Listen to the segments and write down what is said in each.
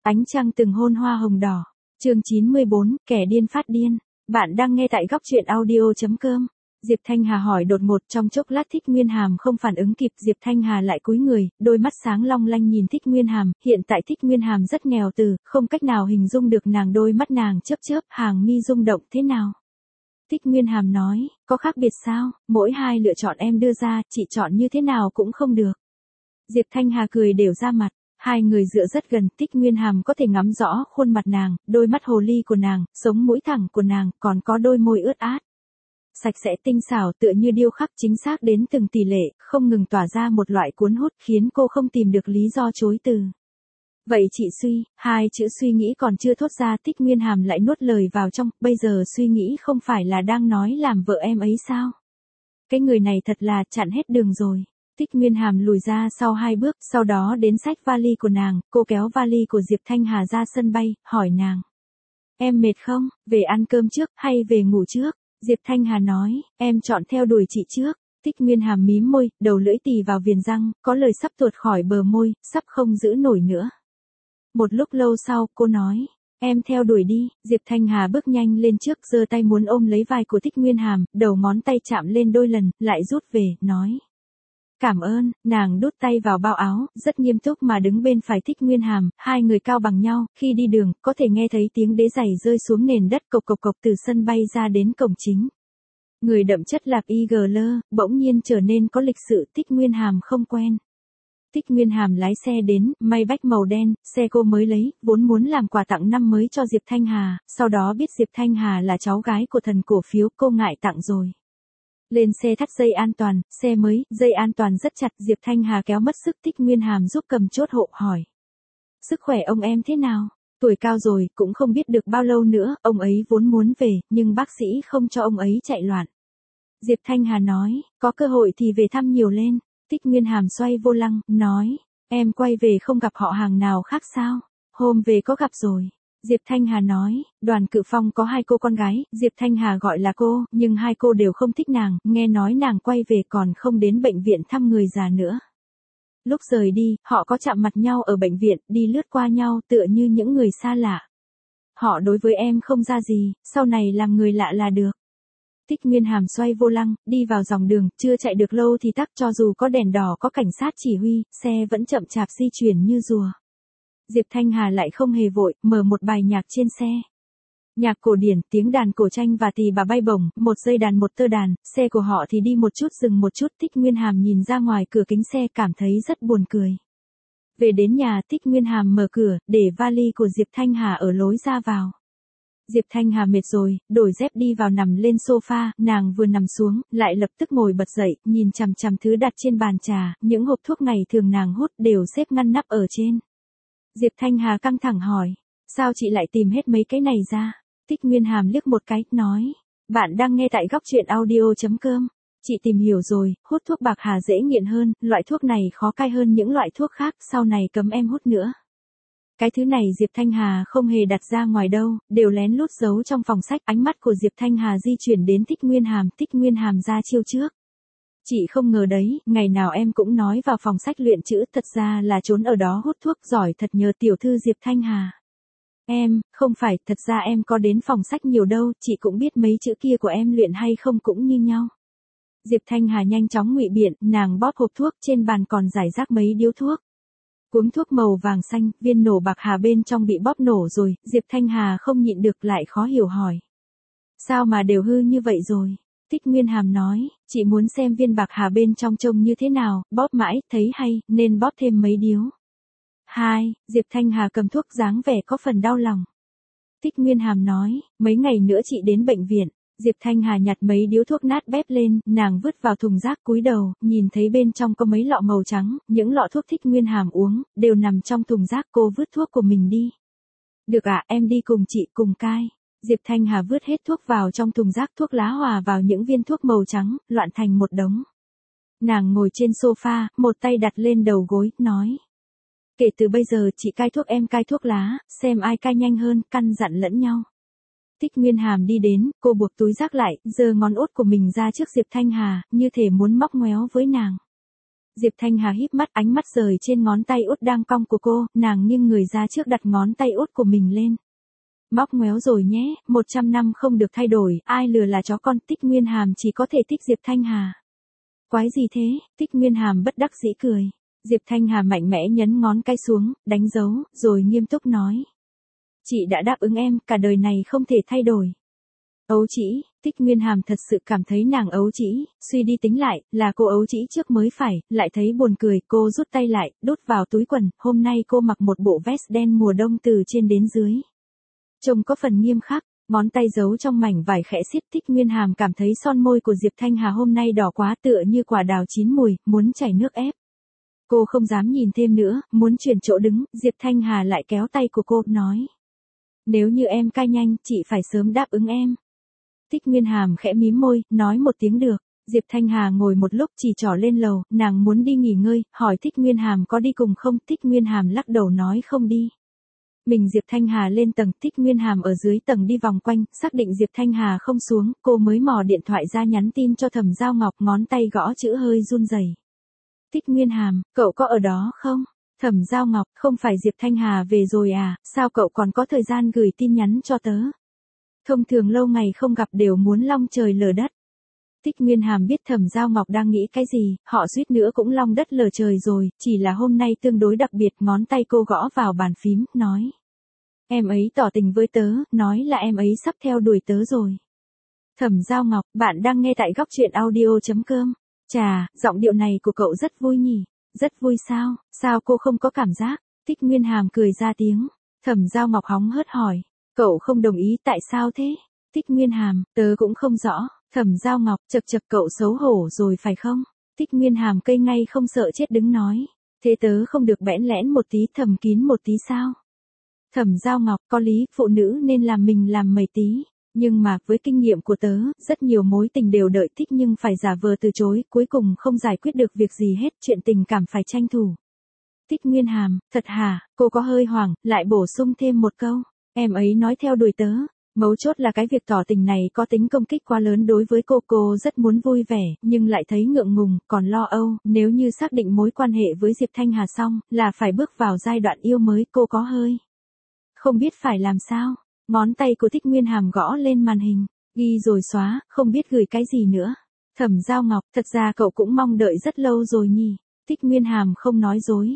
Ánh trăng từng hôn hoa hồng đỏ. Chương 94, kẻ điên phát điên. Bạn đang nghe tại góc truyện audio.com. Diệp Thanh Hà hỏi đột ngột, trong chốc lát Thích Nguyên Hàm không phản ứng kịp, Diệp Thanh Hà lại cúi người, đôi mắt sáng long lanh nhìn Thích Nguyên Hàm, hiện tại Thích Nguyên Hàm rất nghèo từ, không cách nào hình dung được nàng, đôi mắt nàng chớp chớp, hàng mi rung động thế nào. Thích Nguyên Hàm nói, có khác biệt sao, mỗi hai lựa chọn em đưa ra, chị chọn như thế nào cũng không được. Diệp Thanh Hà cười đều ra mặt. Hai người dựa rất gần, Thích Nguyên Hàm có thể ngắm rõ khuôn mặt nàng, đôi mắt hồ ly của nàng, sống mũi thẳng của nàng, còn có đôi môi ướt át. Sạch sẽ tinh xảo tựa như điêu khắc chính xác đến từng tỷ lệ, không ngừng tỏa ra một loại cuốn hút khiến cô không tìm được lý do chối từ. Vậy chị suy, hai chữ suy nghĩ còn chưa thốt ra, Thích Nguyên Hàm lại nuốt lời vào trong, bây giờ suy nghĩ không phải là đang nói làm vợ em ấy sao? Cái người này thật là chặn hết đường rồi. Thích Nguyên Hàm lùi ra sau hai bước, sau đó đến xách vali của nàng, cô kéo vali của Diệp Thanh Hà ra sân bay, hỏi nàng. Em mệt không, về ăn cơm trước, hay về ngủ trước? Diệp Thanh Hà nói, em chọn theo đuổi chị trước. Thích Nguyên Hàm mím môi, đầu lưỡi tì vào viền răng, có lời sắp tuột khỏi bờ môi, sắp không giữ nổi nữa. Một lúc lâu sau, cô nói, em theo đuổi đi. Diệp Thanh Hà bước nhanh lên trước, giơ tay muốn ôm lấy vai của Thích Nguyên Hàm, đầu ngón tay chạm lên đôi lần, lại rút về, nói. Cảm ơn, nàng đút tay vào bao áo, rất nghiêm túc mà đứng bên phải Thích Nguyên Hàm, hai người cao bằng nhau, khi đi đường, có thể nghe thấy tiếng đế giày rơi xuống nền đất cộc cộc cộc từ sân bay ra đến cổng chính. Người đậm chất Lạp YGL, bỗng nhiên trở nên có lịch sự, Thích Nguyên Hàm không quen. Thích Nguyên Hàm lái xe đến, Maybach màu đen, xe cô mới lấy, vốn muốn làm quà tặng năm mới cho Diệp Thanh Hà, sau đó biết Diệp Thanh Hà là cháu gái của thần cổ phiếu, cô ngại tặng rồi. Lên xe thắt dây an toàn, xe mới, dây an toàn rất chặt, Diệp Thanh Hà kéo mất sức, Thích Nguyên Hàm giúp cầm chốt hộ, hỏi. Sức khỏe ông em thế nào? Tuổi cao rồi, cũng không biết được bao lâu nữa, ông ấy vốn muốn về, nhưng bác sĩ không cho ông ấy chạy loạn. Diệp Thanh Hà nói, có cơ hội thì về thăm nhiều lên. Thích Nguyên Hàm xoay vô lăng, nói, em quay về không gặp họ hàng nào khác sao? Hôm về có gặp rồi. Diệp Thanh Hà nói, Đoàn Cự Phong có hai cô con gái, Diệp Thanh Hà gọi là cô, nhưng hai cô đều không thích nàng, nghe nói nàng quay về còn không đến bệnh viện thăm người già nữa. Lúc rời đi, họ có chạm mặt nhau ở bệnh viện, đi lướt qua nhau tựa như những người xa lạ. Họ đối với em không ra gì, sau này làm người lạ là được. Thích Nguyên Hàm xoay vô lăng, đi vào dòng đường, chưa chạy được lâu thì tắc, cho dù có đèn đỏ có cảnh sát chỉ huy, xe vẫn chậm chạp di chuyển như rùa. Diệp Thanh Hà lại không hề vội, mở một bài nhạc trên xe. Nhạc cổ điển, tiếng đàn cổ tranh và tỳ bà bay bổng, một dây đàn một tơ đàn, xe của họ thì đi một chút dừng một chút, Thích Nguyên Hàm nhìn ra ngoài cửa kính xe cảm thấy rất buồn cười. Về đến nhà, Thích Nguyên Hàm mở cửa, để vali của Diệp Thanh Hà ở lối ra vào. Diệp Thanh Hà mệt rồi, đổi dép đi vào nằm lên sofa, nàng vừa nằm xuống, lại lập tức ngồi bật dậy, nhìn chằm chằm thứ đặt trên bàn trà, những hộp thuốc ngày thường nàng hút đều xếp ngăn nắp ở trên. Diệp Thanh Hà căng thẳng hỏi, sao chị lại tìm hết mấy cái này ra? Thích Nguyên Hàm liếc một cái, nói, bạn đang nghe tại góc truyện audio.com. Chị tìm hiểu rồi, hút thuốc bạc hà dễ nghiện hơn, loại thuốc này khó cai hơn những loại thuốc khác, sau này cấm em hút nữa. Cái thứ này Diệp Thanh Hà không hề đặt ra ngoài đâu, đều lén lút giấu trong phòng sách, ánh mắt của Diệp Thanh Hà di chuyển đến Thích Nguyên Hàm ra chiêu trước. Chị không ngờ đấy, ngày nào em cũng nói vào phòng sách luyện chữ, thật ra là trốn ở đó hút thuốc, giỏi thật nhờ tiểu thư Diệp Thanh Hà. Em, không phải, thật ra em có đến phòng sách nhiều đâu, chị cũng biết mấy chữ kia của em luyện hay không cũng như nhau. Diệp Thanh Hà nhanh chóng ngụy biện, nàng bóp hộp thuốc, trên bàn còn rải rác mấy điếu thuốc. Cuống thuốc màu vàng xanh, viên nổ bạc hà bên trong bị bóp nổ rồi, Diệp Thanh Hà không nhịn được lại khó hiểu hỏi. Sao mà đều hư như vậy rồi? Thích Nguyên Hàm nói, chị muốn xem viên bạc hà bên trong trông như thế nào, bóp mãi, thấy hay, nên bóp thêm mấy điếu. Diệp Thanh Hà cầm thuốc dáng vẻ có phần đau lòng. Thích Nguyên Hàm nói, mấy ngày nữa chị đến bệnh viện. Diệp Thanh Hà nhặt mấy điếu thuốc nát bép lên, nàng vứt vào thùng rác, cúi đầu, nhìn thấy bên trong có mấy lọ màu trắng, những lọ thuốc Thích Nguyên Hàm uống, đều nằm trong thùng rác, cô vứt thuốc của mình đi. Được ạ, em đi cùng chị, cùng cai. Diệp Thanh Hà vứt hết thuốc vào trong thùng rác, thuốc lá hòa vào những viên thuốc màu trắng, loạn thành một đống. Nàng ngồi trên sofa, một tay đặt lên đầu gối, nói. Kể từ bây giờ chị cai thuốc em cai thuốc lá, xem ai cai nhanh hơn, căn dặn lẫn nhau. Thích Nguyên Hàm đi đến, cô buộc túi rác lại, giơ ngón út của mình ra trước Diệp Thanh Hà, như thể muốn móc ngoéo với nàng. Diệp Thanh Hà híp mắt, ánh mắt rời trên ngón tay út đang cong của cô, nàng nghiêng người ra trước đặt ngón tay út của mình lên. Móc ngoéo rồi nhé, 100 năm không được thay đổi, ai lừa là chó con. Tích Nguyên Hàm chỉ có thể thích Diệp Thanh Hà. Quái gì thế? Tích Nguyên Hàm bất đắc dĩ cười. Diệp Thanh Hà mạnh mẽ nhấn ngón cái xuống, đánh dấu, rồi nghiêm túc nói. Chị đã đáp ứng em, cả đời này không thể thay đổi. Ấu trĩ, Tích Nguyên Hàm thật sự cảm thấy nàng ấu trĩ, suy đi tính lại, là cô ấu trĩ trước mới phải, lại thấy buồn cười, cô rút tay lại, đút vào túi quần, hôm nay cô mặc một bộ vest đen mùa đông từ trên đến dưới. Trông có phần nghiêm khắc, ngón tay giấu trong mảnh vải khẽ xiết. Tích Nguyên Hàm cảm thấy son môi của Diệp Thanh Hà hôm nay đỏ quá, tựa như quả đào chín mùi, muốn chảy nước ép. Cô không dám nhìn thêm nữa, muốn chuyển chỗ đứng, Diệp Thanh Hà lại kéo tay của cô, nói. Nếu như em cai nhanh, chị phải sớm đáp ứng em. Tích Nguyên Hàm khẽ mím môi, nói một tiếng được. Diệp Thanh Hà ngồi một lúc chỉ trỏ lên lầu, nàng muốn đi nghỉ ngơi, hỏi Tích Nguyên Hàm có đi cùng không. Tích Nguyên Hàm lắc đầu nói không đi. Mình Diệp Thanh Hà lên tầng, Tích Nguyên Hàm ở dưới tầng đi vòng quanh, xác định Diệp Thanh Hà không xuống, cô mới mò điện thoại ra nhắn tin cho Thẩm Giao Ngọc, ngón tay gõ chữ hơi run rẩy. Tích Nguyên Hàm, cậu có ở đó không? Thẩm Giao Ngọc, không phải Diệp Thanh Hà về rồi à, sao cậu còn có thời gian gửi tin nhắn cho tớ? Thông thường lâu ngày không gặp đều muốn long trời lở đất. Tích Nguyên Hàm biết Thẩm Giao Ngọc đang nghĩ cái gì, họ suýt nữa cũng long đất lở trời rồi, chỉ là hôm nay tương đối đặc biệt. Ngón tay cô gõ vào bàn phím, nói. Em ấy tỏ tình với tớ, nói là em ấy sắp theo đuổi tớ rồi. Thẩm Giao Ngọc, bạn đang nghe tại góc truyện audio.com. Chà, giọng điệu này của cậu rất vui nhỉ? Rất vui sao? Sao cô không có cảm giác? Tích Nguyên Hàm cười ra tiếng. Thẩm Giao Ngọc hóng hớt hỏi. Cậu không đồng ý tại sao thế? Tích Nguyên Hàm, tớ cũng không rõ. Thẩm Giao Ngọc, chật chật, cậu xấu hổ rồi phải không? Tích Nguyên Hàm cây ngay không sợ chết đứng nói. Thế tớ không được bẽn lẽn một tí, thầm kín một tí sao? Thẩm Giao Ngọc, có lý, phụ nữ nên làm mình làm mẩy tí. Nhưng mà, với kinh nghiệm của tớ, rất nhiều mối tình đều đợi thích nhưng phải giả vờ từ chối, cuối cùng không giải quyết được việc gì hết, chuyện tình cảm phải tranh thủ. Tích Nguyên Hàm, thật hả? Cô có hơi hoảng, lại bổ sung thêm một câu. Em ấy nói theo đuổi tớ. Mấu chốt là cái việc tỏ tình này có tính công kích quá lớn đối với cô rất muốn vui vẻ, nhưng lại thấy ngượng ngùng, còn lo âu, nếu như xác định mối quan hệ với Diệp Thanh Hà xong, là phải bước vào giai đoạn yêu mới, cô có hơi. Không biết phải làm sao, ngón tay của Tích Nguyên Hàm gõ lên màn hình, ghi rồi xóa, không biết gửi cái gì nữa. Thẩm Giao Ngọc, thật ra cậu cũng mong đợi rất lâu rồi nhỉ. Tích Nguyên Hàm không nói dối.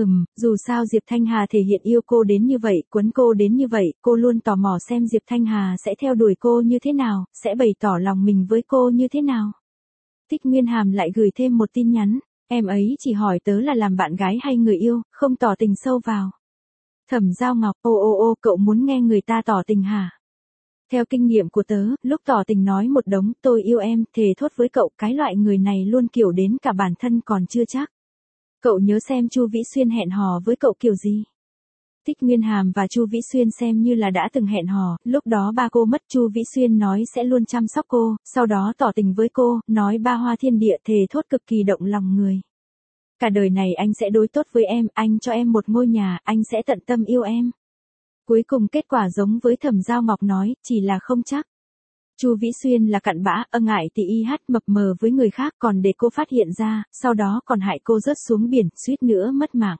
Dù sao Diệp Thanh Hà thể hiện yêu cô đến như vậy, quấn cô đến như vậy, cô luôn tò mò xem Diệp Thanh Hà sẽ theo đuổi cô như thế nào, sẽ bày tỏ lòng mình với cô như thế nào. Tích Nguyên Hàm lại gửi thêm một tin nhắn, em ấy chỉ hỏi tớ là làm bạn gái hay người yêu, không tỏ tình sâu vào. Thẩm Giao Ngọc, ô, cậu muốn nghe người ta tỏ tình hả? Theo kinh nghiệm của tớ, lúc tỏ tình nói một đống, tôi yêu em, thề thốt với cậu, cái loại người này luôn kiểu đến cả bản thân còn chưa chắc. Cậu nhớ xem Chu Vĩ Xuyên hẹn hò với cậu kiểu gì? Tích Nguyên Hàm và Chu Vĩ Xuyên xem như là đã từng hẹn hò, lúc đó ba cô mất, Chu Vĩ Xuyên nói sẽ luôn chăm sóc cô, sau đó tỏ tình với cô, nói ba hoa thiên địa, thề thốt cực kỳ động lòng người. Cả đời này anh sẽ đối tốt với em, anh cho em một ngôi nhà, anh sẽ tận tâm yêu em. Cuối cùng kết quả giống với Thẩm Giao Ngọc nói, chỉ là không chắc. Chu Vĩ Xuyên là cặn bã, ngại thì mập mờ với người khác, còn để cô phát hiện ra, sau đó còn hại cô rớt xuống biển, suýt nữa mất mạng.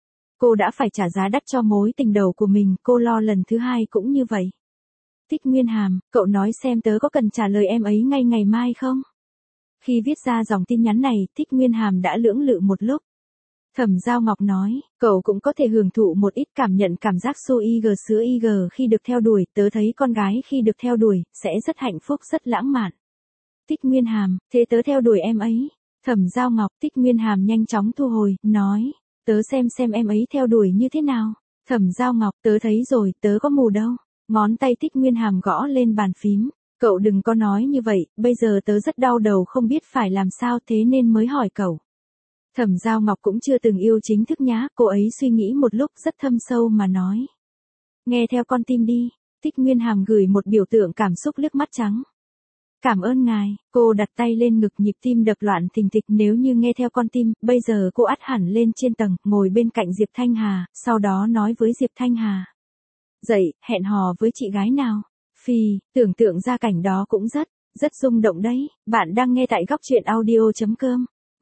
Cô đã phải trả giá đắt cho mối tình đầu của mình, cô lo lần thứ hai cũng như vậy. Tích Nguyên Hàm, cậu nói xem tớ có cần trả lời em ấy ngay ngày mai không? Khi viết ra dòng tin nhắn này, Tích Nguyên Hàm đã lưỡng lự một lúc. Thẩm Giao Ngọc nói, cậu cũng có thể hưởng thụ một ít cảm nhận cảm giác xô sữa khi được theo đuổi, tớ thấy con gái khi được theo đuổi, sẽ rất hạnh phúc rất lãng mạn. Tích Nguyên Hàm, thế tớ theo đuổi em ấy. Thẩm Giao Ngọc, Tích Nguyên Hàm nhanh chóng thu hồi, nói, tớ xem em ấy theo đuổi như thế nào. Thẩm Giao Ngọc, tớ thấy rồi, tớ có mù đâu. Ngón tay Tích Nguyên Hàm gõ lên bàn phím. Cậu đừng có nói như vậy, bây giờ tớ rất đau đầu không biết phải làm sao thế nên mới hỏi cậu. Thẩm Giao Ngọc cũng chưa từng yêu chính thức nhá, cô ấy suy nghĩ một lúc rất thâm sâu mà nói. Nghe theo con tim đi. Tích Nguyên Hàm gửi một biểu tượng cảm xúc liếc mắt trắng. Cảm ơn ngài, cô đặt tay lên ngực, nhịp tim đập loạn thình thịch. Nếu như nghe theo con tim, bây giờ cô ắt hẳn lên trên tầng, ngồi bên cạnh Diệp Thanh Hà, sau đó nói với Diệp Thanh Hà. Dậy, hẹn hò với chị gái nào? Tưởng tượng ra cảnh đó cũng rất rung động đấy. Bạn đang nghe tại góc truyện audio.com.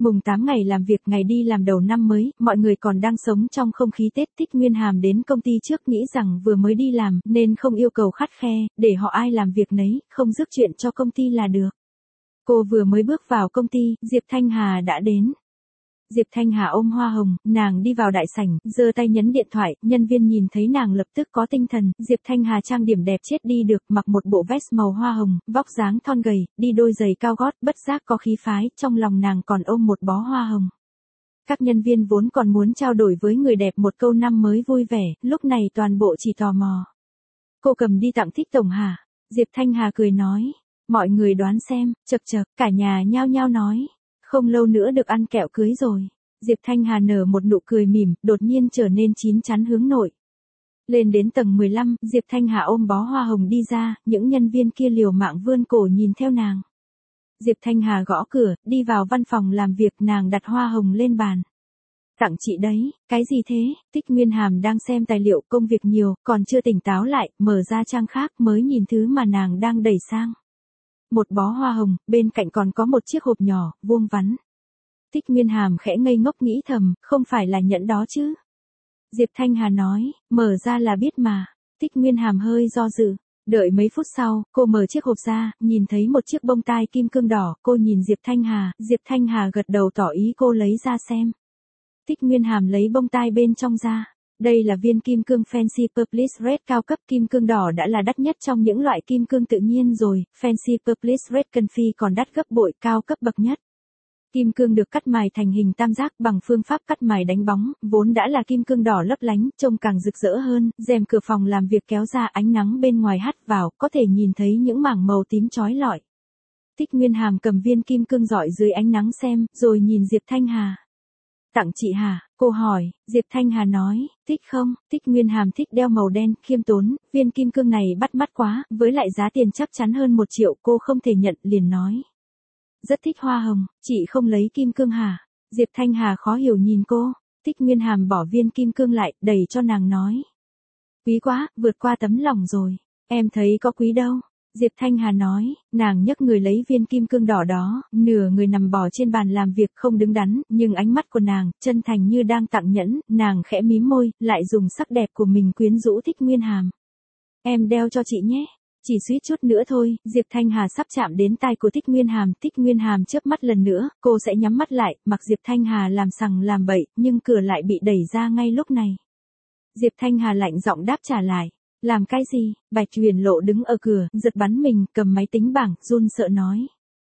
Mùng 8 ngày làm việc, ngày đi làm đầu năm mới, mọi người còn đang sống trong không khí Tết. Thích Nguyên Hàm đến công ty trước nghĩ rằng vừa mới đi làm, nên không yêu cầu khắt khe, để họ ai làm việc nấy, không rước chuyện cho công ty là được. Cô vừa mới bước vào công ty, Diệp Thanh Hà đã đến. Diệp Thanh Hà ôm hoa hồng, nàng đi vào đại sảnh, giơ tay nhấn điện thoại, nhân viên nhìn thấy nàng lập tức có tinh thần, Diệp Thanh Hà trang điểm đẹp chết đi được, mặc một bộ vest màu hoa hồng, vóc dáng thon gầy, đi đôi giày cao gót, bất giác có khí phái, trong lòng nàng còn ôm một bó hoa hồng. Các nhân viên vốn còn muốn trao đổi với người đẹp một câu năm mới vui vẻ, lúc này toàn bộ chỉ tò mò. Cô cầm đi tặng Thích tổng hả? Diệp Thanh Hà cười nói. Mọi người đoán xem, chậc chậc, cả nhà nhao nhao nói. Không lâu nữa được ăn kẹo cưới rồi. Diệp Thanh Hà nở một nụ cười mỉm, đột nhiên trở nên chín chắn hướng nội. Lên đến tầng 15, Diệp Thanh Hà ôm bó hoa hồng đi ra, những nhân viên kia liều mạng vươn cổ nhìn theo nàng. Diệp Thanh Hà gõ cửa, đi vào văn phòng làm việc, nàng đặt hoa hồng lên bàn. Tặng chị đấy, cái gì thế? Thích Nguyên Hàm đang xem tài liệu, công việc nhiều, còn chưa tỉnh táo lại, mở ra trang khác mới nhìn thứ mà nàng đang đẩy sang. Một bó hoa hồng, bên cạnh còn có một chiếc hộp nhỏ, vuông vắn. Thích Nguyên Hàm khẽ ngây ngốc nghĩ thầm, không phải là nhẫn đó chứ? Diệp Thanh Hà nói, mở ra là biết mà. Thích Nguyên Hàm hơi do dự. Đợi mấy phút sau, cô mở chiếc hộp ra, nhìn thấy một chiếc bông tai kim cương đỏ, cô nhìn Diệp Thanh Hà gật đầu tỏ ý cô lấy ra xem. Thích Nguyên Hàm lấy bông tai bên trong ra. Đây là viên kim cương Fancy Purplish Red cao cấp, kim cương đỏ đã là đắt nhất trong những loại kim cương tự nhiên rồi, Fancy Purplish Red Confi còn đắt gấp bội, cao cấp bậc nhất. Kim cương được cắt mài thành hình tam giác bằng phương pháp cắt mài đánh bóng, vốn đã là kim cương đỏ lấp lánh, trông càng rực rỡ hơn, rèm cửa phòng làm việc kéo ra, ánh nắng bên ngoài hắt vào, có thể nhìn thấy những mảng màu tím chói lọi. Thích Nguyên Hàm cầm viên kim cương rọi dưới ánh nắng xem, rồi nhìn Diệp Thanh Hà. Tặng chị hả? Cô hỏi. Diệp Thanh Hà nói, thích không? Thích Nguyên Hàm thích đeo màu đen, khiêm tốn, viên kim cương này bắt mắt quá, với lại giá tiền chắc chắn hơn 1 triệu, cô không thể nhận, liền nói. Rất thích hoa hồng, chị không lấy kim cương hả? Diệp Thanh Hà khó hiểu nhìn cô. Thích Nguyên Hàm bỏ viên kim cương lại, đẩy cho nàng nói. Quý quá, vượt qua tấm lòng rồi. Em thấy có quý đâu. Diệp Thanh Hà nói, nàng nhấc người lấy viên kim cương đỏ đó, nửa người nằm bò trên bàn làm việc không đứng đắn, nhưng ánh mắt của nàng, chân thành như đang tặng nhẫn, nàng khẽ mím môi, lại dùng sắc đẹp của mình quyến rũ Thích Nguyên Hàm. Em đeo cho chị nhé. Chỉ suýt chút nữa thôi, Diệp Thanh Hà sắp chạm đến tai của Thích Nguyên Hàm chớp mắt lần nữa, cô sẽ nhắm mắt lại, mặc Diệp Thanh Hà làm sằng làm bậy, nhưng cửa lại bị đẩy ra ngay lúc này. Diệp Thanh Hà lạnh giọng đáp trả lại. Làm cái gì? Bạch Huyền Lộ đứng ở cửa, giật bắn mình, cầm máy tính bảng, run sợ nói.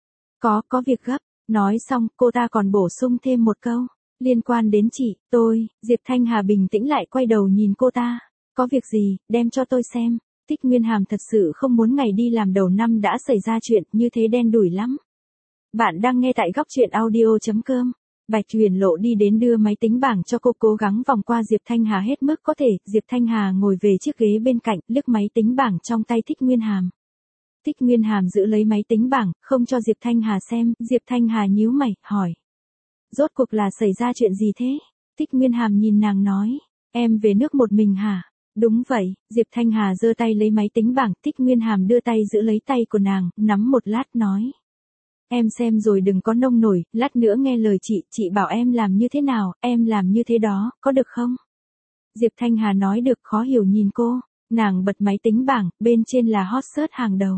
Có việc gấp. Nói xong, cô ta còn bổ sung thêm một câu. Liên quan đến chị, tôi. Diệp Thanh Hà bình tĩnh lại quay đầu nhìn cô ta. Có việc gì, đem cho tôi xem. Thích Nguyên Hàm thật sự không muốn ngày đi làm đầu năm đã xảy ra chuyện như thế, đen đủi lắm. Bạn đang nghe tại góc truyện audio.com. Bạch Huyền Lộ đi đến đưa máy tính bảng cho cô, cố gắng vòng qua Diệp Thanh Hà hết mức có thể. Diệp Thanh Hà ngồi về chiếc ghế bên cạnh, liếc máy tính bảng trong tay Thích Nguyên Hàm. Thích Nguyên Hàm giữ lấy máy tính bảng, không cho Diệp Thanh Hà xem. Diệp Thanh Hà nhíu mày, hỏi. Rốt cuộc là xảy ra chuyện gì thế? Thích Nguyên Hàm nhìn nàng nói. Em về nước một mình hả? Đúng vậy. Diệp Thanh Hà giơ tay lấy máy tính bảng, Thích Nguyên Hàm đưa tay giữ lấy tay của nàng, nắm một lát nói. Em xem rồi đừng có nông nổi, lát nữa nghe lời chị bảo em làm như thế nào, em làm như thế đó, có được không? Diệp Thanh Hà nói được, khó hiểu nhìn cô, nàng bật máy tính bảng, bên trên là hot search hàng đầu.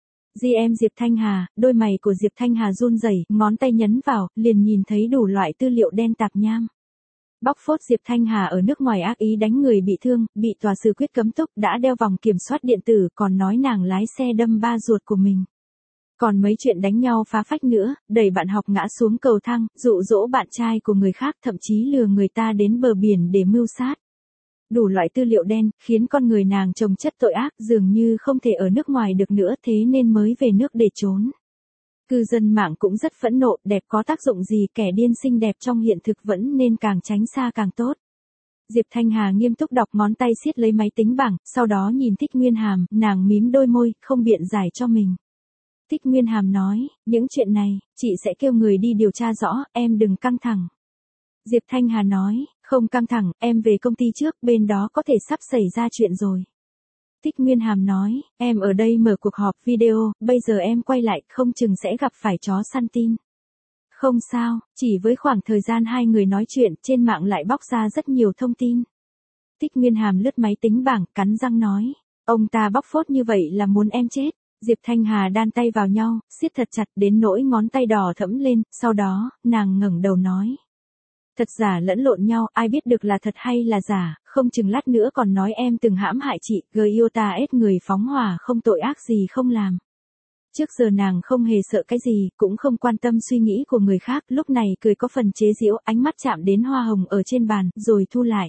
GM Diệp Thanh Hà, đôi mày của Diệp Thanh Hà run rẩy, ngón tay nhấn vào, liền nhìn thấy đủ loại tư liệu đen tạp nham. Bóc phốt Diệp Thanh Hà ở nước ngoài ác ý đánh người bị thương, bị tòa xử quyết cấm túc, đã đeo vòng kiểm soát điện tử, còn nói nàng lái xe đâm ba ruột của mình. Còn mấy chuyện đánh nhau phá phách nữa, đẩy bạn học ngã xuống cầu thang, dụ dỗ bạn trai của người khác, thậm chí lừa người ta đến bờ biển để mưu sát. Đủ loại tư liệu đen, khiến con người nàng chồng chất tội ác, dường như không thể ở nước ngoài được nữa, thế nên mới về nước để trốn. Cư dân mạng cũng rất phẫn nộ, đẹp có tác dụng gì, kẻ điên xinh đẹp trong hiện thực vẫn nên càng tránh xa càng tốt. Diệp Thanh Hà nghiêm túc đọc, ngón tay siết lấy máy tính bảng, sau đó nhìn Thích Nguyên Hàm, nàng mím đôi môi, không biện giải cho mình. Thích Nguyên Hàm nói, những chuyện này, chị sẽ kêu người đi điều tra rõ, em đừng căng thẳng. Diệp Thanh Hà nói, không căng thẳng, em về công ty trước, bên đó có thể sắp xảy ra chuyện rồi. Thích Nguyên Hàm nói, em ở đây mở cuộc họp video, bây giờ em quay lại, không chừng sẽ gặp phải chó săn tin. Không sao, chỉ với khoảng thời gian hai người nói chuyện, trên mạng lại bóc ra rất nhiều thông tin. Thích Nguyên Hàm lướt máy tính bảng, cắn răng nói. Ông ta bóc phốt như vậy là muốn em chết. Diệp Thanh Hà đan tay vào nhau, siết thật chặt đến nỗi ngón tay đỏ thẫm lên, sau đó, nàng ngẩng đầu nói. Thật giả lẫn lộn nhau, ai biết được là thật hay là giả, không chừng lát nữa còn nói em từng hãm hại chị, gờ yêu ta ết người phóng hỏa không tội ác gì không làm. Trước giờ nàng không hề sợ cái gì, cũng không quan tâm suy nghĩ của người khác, lúc này cười có phần chế giễu, ánh mắt chạm đến hoa hồng ở trên bàn, rồi thu lại.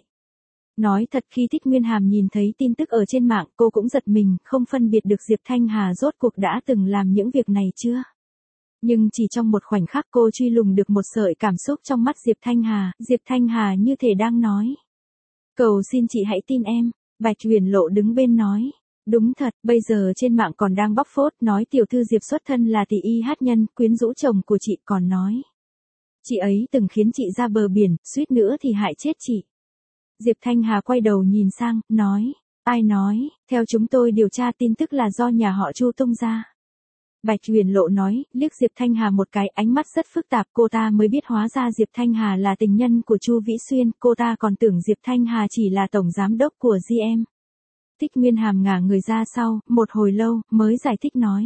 Nói thật khi Thích Nguyên Hàm nhìn thấy tin tức ở trên mạng, cô cũng giật mình, không phân biệt được Diệp Thanh Hà rốt cuộc đã từng làm những việc này chưa. Nhưng chỉ trong một khoảnh khắc cô truy lùng được một sợi cảm xúc trong mắt Diệp Thanh Hà như thể đang nói. Cầu xin chị hãy tin em, Bạch Huyền Lộ đứng bên nói. Đúng thật, bây giờ trên mạng còn đang bóc phốt nói tiểu thư Diệp xuất thân là tỷ y hát nhân, quyến rũ chồng của chị còn nói. Chị ấy từng khiến chị ra bờ biển, suýt nữa thì hại chết chị. Diệp Thanh Hà quay đầu nhìn sang, nói. Ai nói, theo chúng tôi điều tra tin tức là do nhà họ Chu tung ra. Bạch Huyền Lộ nói, liếc Diệp Thanh Hà một cái, ánh mắt rất phức tạp, cô ta mới biết hóa ra Diệp Thanh Hà là tình nhân của Chu Vĩ Xuyên, cô ta còn tưởng Diệp Thanh Hà chỉ là tổng giám đốc của GM. Thích Nguyên Hàm ngả người ra sau, một hồi lâu, mới giải thích nói.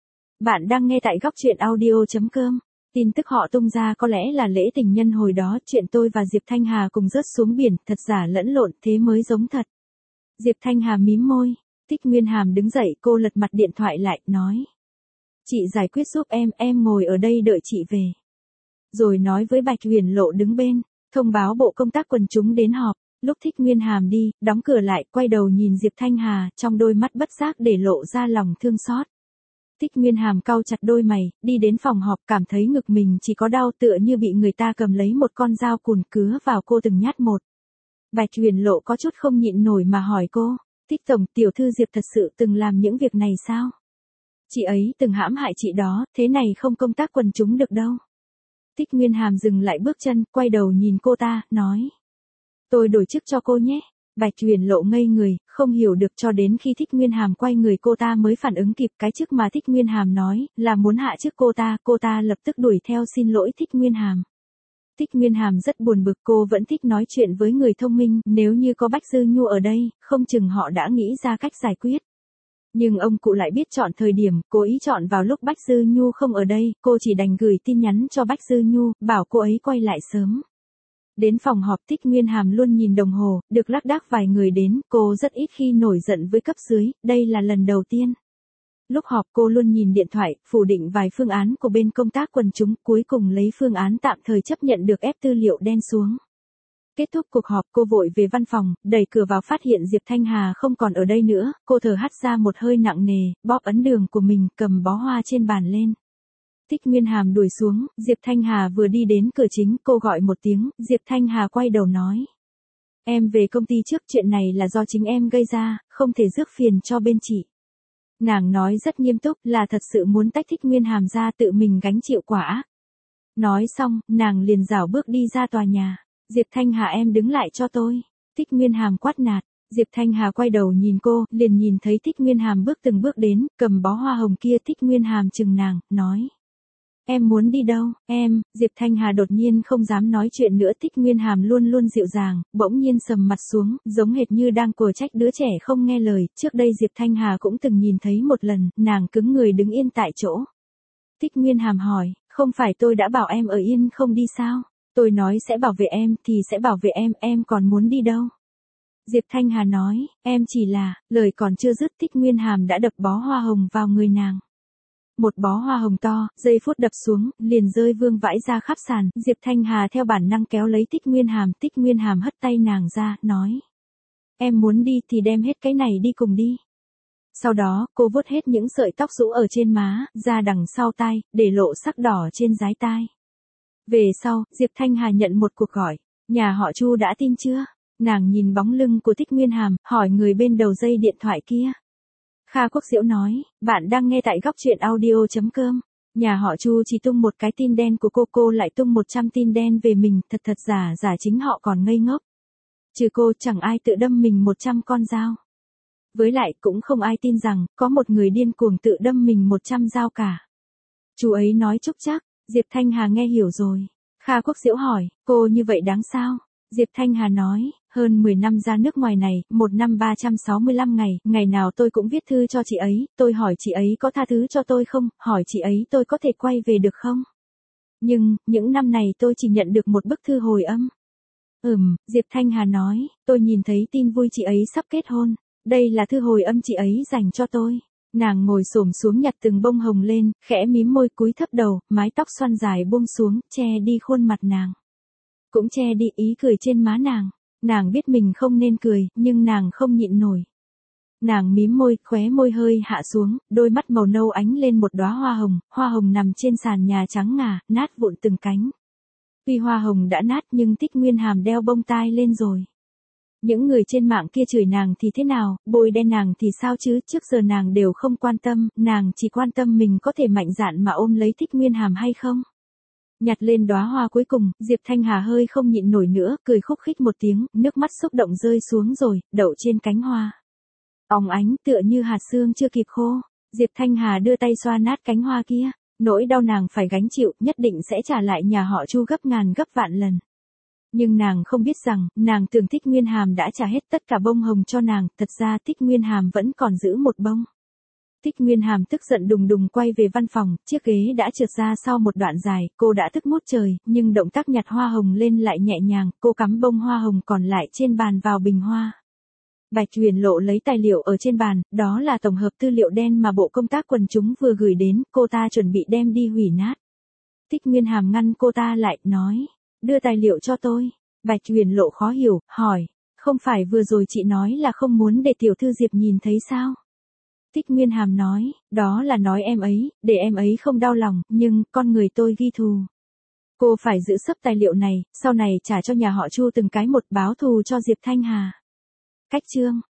Bạn đang nghe tại góc truyện audio.com. Tin tức họ tung ra có lẽ là lễ tình nhân hồi đó, chuyện tôi và Diệp Thanh Hà cùng rớt xuống biển, thật giả lẫn lộn, thế mới giống thật. Diệp Thanh Hà mím môi. Thích Nguyên Hàm đứng dậy, cô lật mặt điện thoại lại, nói. Chị giải quyết giúp em ngồi ở đây đợi chị về. Rồi nói với Bạch Huyền Lộ đứng bên, thông báo bộ công tác quần chúng đến họp. Lúc Thích Nguyên Hàm đi, đóng cửa lại, quay đầu nhìn Diệp Thanh Hà, trong đôi mắt bất giác để lộ ra lòng thương xót. Thích Nguyên Hàm cau chặt đôi mày, đi đến phòng họp, cảm thấy ngực mình chỉ có đau, tựa như bị người ta cầm lấy một con dao cùn cứa vào cô từng nhát một. Bạch Huyền Lộ có chút không nhịn nổi mà hỏi cô, Thích tổng, tiểu thư Diệp thật sự từng làm những việc này sao? Chị ấy từng hãm hại chị đó, thế này không công tác quần chúng được đâu. Thích Nguyên Hàm dừng lại bước chân, quay đầu nhìn cô ta, nói. Tôi đổi chức cho cô nhé. Bạch Huyền Lộ ngây người, không hiểu được cho đến khi Thích Nguyên Hàm quay người cô ta mới phản ứng kịp cái chức mà Thích Nguyên Hàm nói, là muốn hạ chức cô ta lập tức đuổi theo xin lỗi Thích Nguyên Hàm. Thích Nguyên Hàm rất buồn bực, cô vẫn thích nói chuyện với người thông minh, nếu như có Bách Dư Nhu ở đây, không chừng họ đã nghĩ ra cách giải quyết. Nhưng ông cụ lại biết chọn thời điểm, cố ý chọn vào lúc Bách Dư Nhu không ở đây, cô chỉ đành gửi tin nhắn cho Bách Dư Nhu, bảo cô ấy quay lại sớm. Đến phòng họp Thích Nguyên Hàm luôn nhìn đồng hồ, được lác đác vài người đến, cô rất ít khi nổi giận với cấp dưới, đây là lần đầu tiên. Lúc họp cô luôn nhìn điện thoại, phủ định vài phương án của bên công tác quần chúng, cuối cùng lấy phương án tạm thời chấp nhận được ép tư liệu đen xuống. Kết thúc cuộc họp cô vội về văn phòng, đẩy cửa vào phát hiện Diệp Thanh Hà không còn ở đây nữa, cô thở hắt ra một hơi nặng nề, bóp ấn đường của mình, cầm bó hoa trên bàn lên. Thích Nguyên Hàm đuổi xuống, Diệp Thanh Hà vừa đi đến cửa chính, cô gọi một tiếng, Diệp Thanh Hà quay đầu nói. Em về công ty trước, chuyện này là do chính em gây ra, không thể rước phiền cho bên chị. Nàng nói rất nghiêm túc, là thật sự muốn tách Thích Nguyên Hàm ra tự mình gánh chịu quả. Nói xong, nàng liền rảo bước đi ra tòa nhà. Diệp Thanh Hà em đứng lại cho tôi. Thích Nguyên Hàm quát nạt. Diệp Thanh Hà quay đầu nhìn cô, liền nhìn thấy Thích Nguyên Hàm bước từng bước đến, cầm bó hoa hồng kia. Thích Nguyên Hàm chừng nàng, nói. Em muốn đi đâu, em? Diệp Thanh Hà đột nhiên không dám nói chuyện nữa. Thích Nguyên Hàm luôn luôn dịu dàng, bỗng nhiên sầm mặt xuống, giống hệt như đang cổ trách đứa trẻ không nghe lời. Trước đây Diệp Thanh Hà cũng từng nhìn thấy một lần, nàng cứng người đứng yên tại chỗ. Thích Nguyên Hàm hỏi, không phải tôi đã bảo em ở yên không đi sao? Tôi nói sẽ bảo vệ em thì sẽ bảo vệ em còn muốn đi đâu? Diệp Thanh Hà nói, em chỉ là, lời còn chưa dứt Thích Nguyên Hàm đã đập bó hoa hồng vào người nàng. Một bó hoa hồng to, giây phút đập xuống, liền rơi vương vãi ra khắp sàn, Diệp Thanh Hà theo bản năng kéo lấy Thích Nguyên Hàm hất tay nàng ra, nói. Em muốn đi thì đem hết cái này đi cùng đi. Sau đó, cô vuốt hết những sợi tóc rũ ở trên má, ra đằng sau tai, để lộ sắc đỏ trên dái tai. Về sau, Diệp Thanh Hà nhận một cuộc gọi, nhà họ Chu đã tin chưa? Nàng nhìn bóng lưng của Thích Nguyên Hàm, hỏi người bên đầu dây điện thoại kia. Kha Quốc Diễu nói, bạn đang nghe tại góc truyện audio.com. Nhà họ Chu chỉ tung một cái tin đen của cô lại tung 100 tin đen về mình, thật giả chính họ còn ngây ngốc. Trừ cô chẳng ai tự đâm mình 100 con dao. Với lại cũng không ai tin rằng, có một người điên cuồng tự đâm mình 100 dao cả. Chú ấy nói chúc chắc, Diệp Thanh Hà nghe hiểu rồi. Kha Quốc Diễu hỏi, cô như vậy đáng sao? Diệp Thanh Hà nói, hơn 10 năm ra nước ngoài này, một năm 365 ngày, ngày nào tôi cũng viết thư cho chị ấy, tôi hỏi chị ấy có tha thứ cho tôi không, hỏi chị ấy tôi có thể quay về được không? Nhưng, những năm này tôi chỉ nhận được một bức thư hồi âm. Diệp Thanh Hà nói, tôi nhìn thấy tin vui chị ấy sắp kết hôn, đây là thư hồi âm chị ấy dành cho tôi. Nàng ngồi xổm xuống nhặt từng bông hồng lên, khẽ mím môi cúi thấp đầu, mái tóc xoăn dài buông xuống, che đi khuôn mặt nàng. Cũng che đi ý cười trên má nàng. Nàng biết mình không nên cười, nhưng nàng không nhịn nổi. Nàng mím môi, khóe môi hơi hạ xuống, đôi mắt màu nâu ánh lên một đóa hoa hồng nằm trên sàn nhà trắng ngà, nát vụn từng cánh. Tuy hoa hồng đã nát nhưng Tích Nguyên Hàm đeo bông tai lên rồi. Những người trên mạng kia chửi nàng thì thế nào, bôi đen nàng thì sao chứ, trước giờ nàng đều không quan tâm, nàng chỉ quan tâm mình có thể mạnh dạn mà ôm lấy Tích Nguyên Hàm hay không. Nhặt lên đóa hoa cuối cùng, Diệp Thanh Hà hơi không nhịn nổi nữa, cười khúc khích một tiếng, nước mắt xúc động rơi xuống rồi, đậu trên cánh hoa. Óng ánh tựa như hạt sương chưa kịp khô. Diệp Thanh Hà đưa tay xoa nát cánh hoa kia, nỗi đau nàng phải gánh chịu, nhất định sẽ trả lại nhà họ Chu gấp ngàn gấp vạn lần. Nhưng nàng không biết rằng, nàng tưởng Tích Nguyên Hàm đã trả hết tất cả bông hồng cho nàng, thật ra Tích Nguyên Hàm vẫn còn giữ một bông. Tích Nguyên Hàm tức giận đùng đùng quay về văn phòng, chiếc ghế đã trượt ra sau một đoạn dài, cô đã tức ngút trời, nhưng động tác nhặt hoa hồng lên lại nhẹ nhàng, cô cắm bông hoa hồng còn lại trên bàn vào bình hoa. Bạch Huyền Lộ lấy tài liệu ở trên bàn, đó là tổng hợp tư liệu đen mà Bộ Công tác Quần chúng vừa gửi đến, cô ta chuẩn bị đem đi hủy nát. Tích Nguyên Hàm ngăn cô ta lại, nói, đưa tài liệu cho tôi. Bạch Huyền Lộ khó hiểu, hỏi, không phải vừa rồi chị nói là không muốn để tiểu thư Diệp nhìn thấy sao? Tích Nguyên Hàm nói, đó là nói em ấy, để em ấy không đau lòng, nhưng, con người tôi ghi thù. Cô phải giữ sấp tài liệu này, sau này trả cho nhà họ Chu từng cái một báo thù cho Diệp Thanh Hà. Cách chương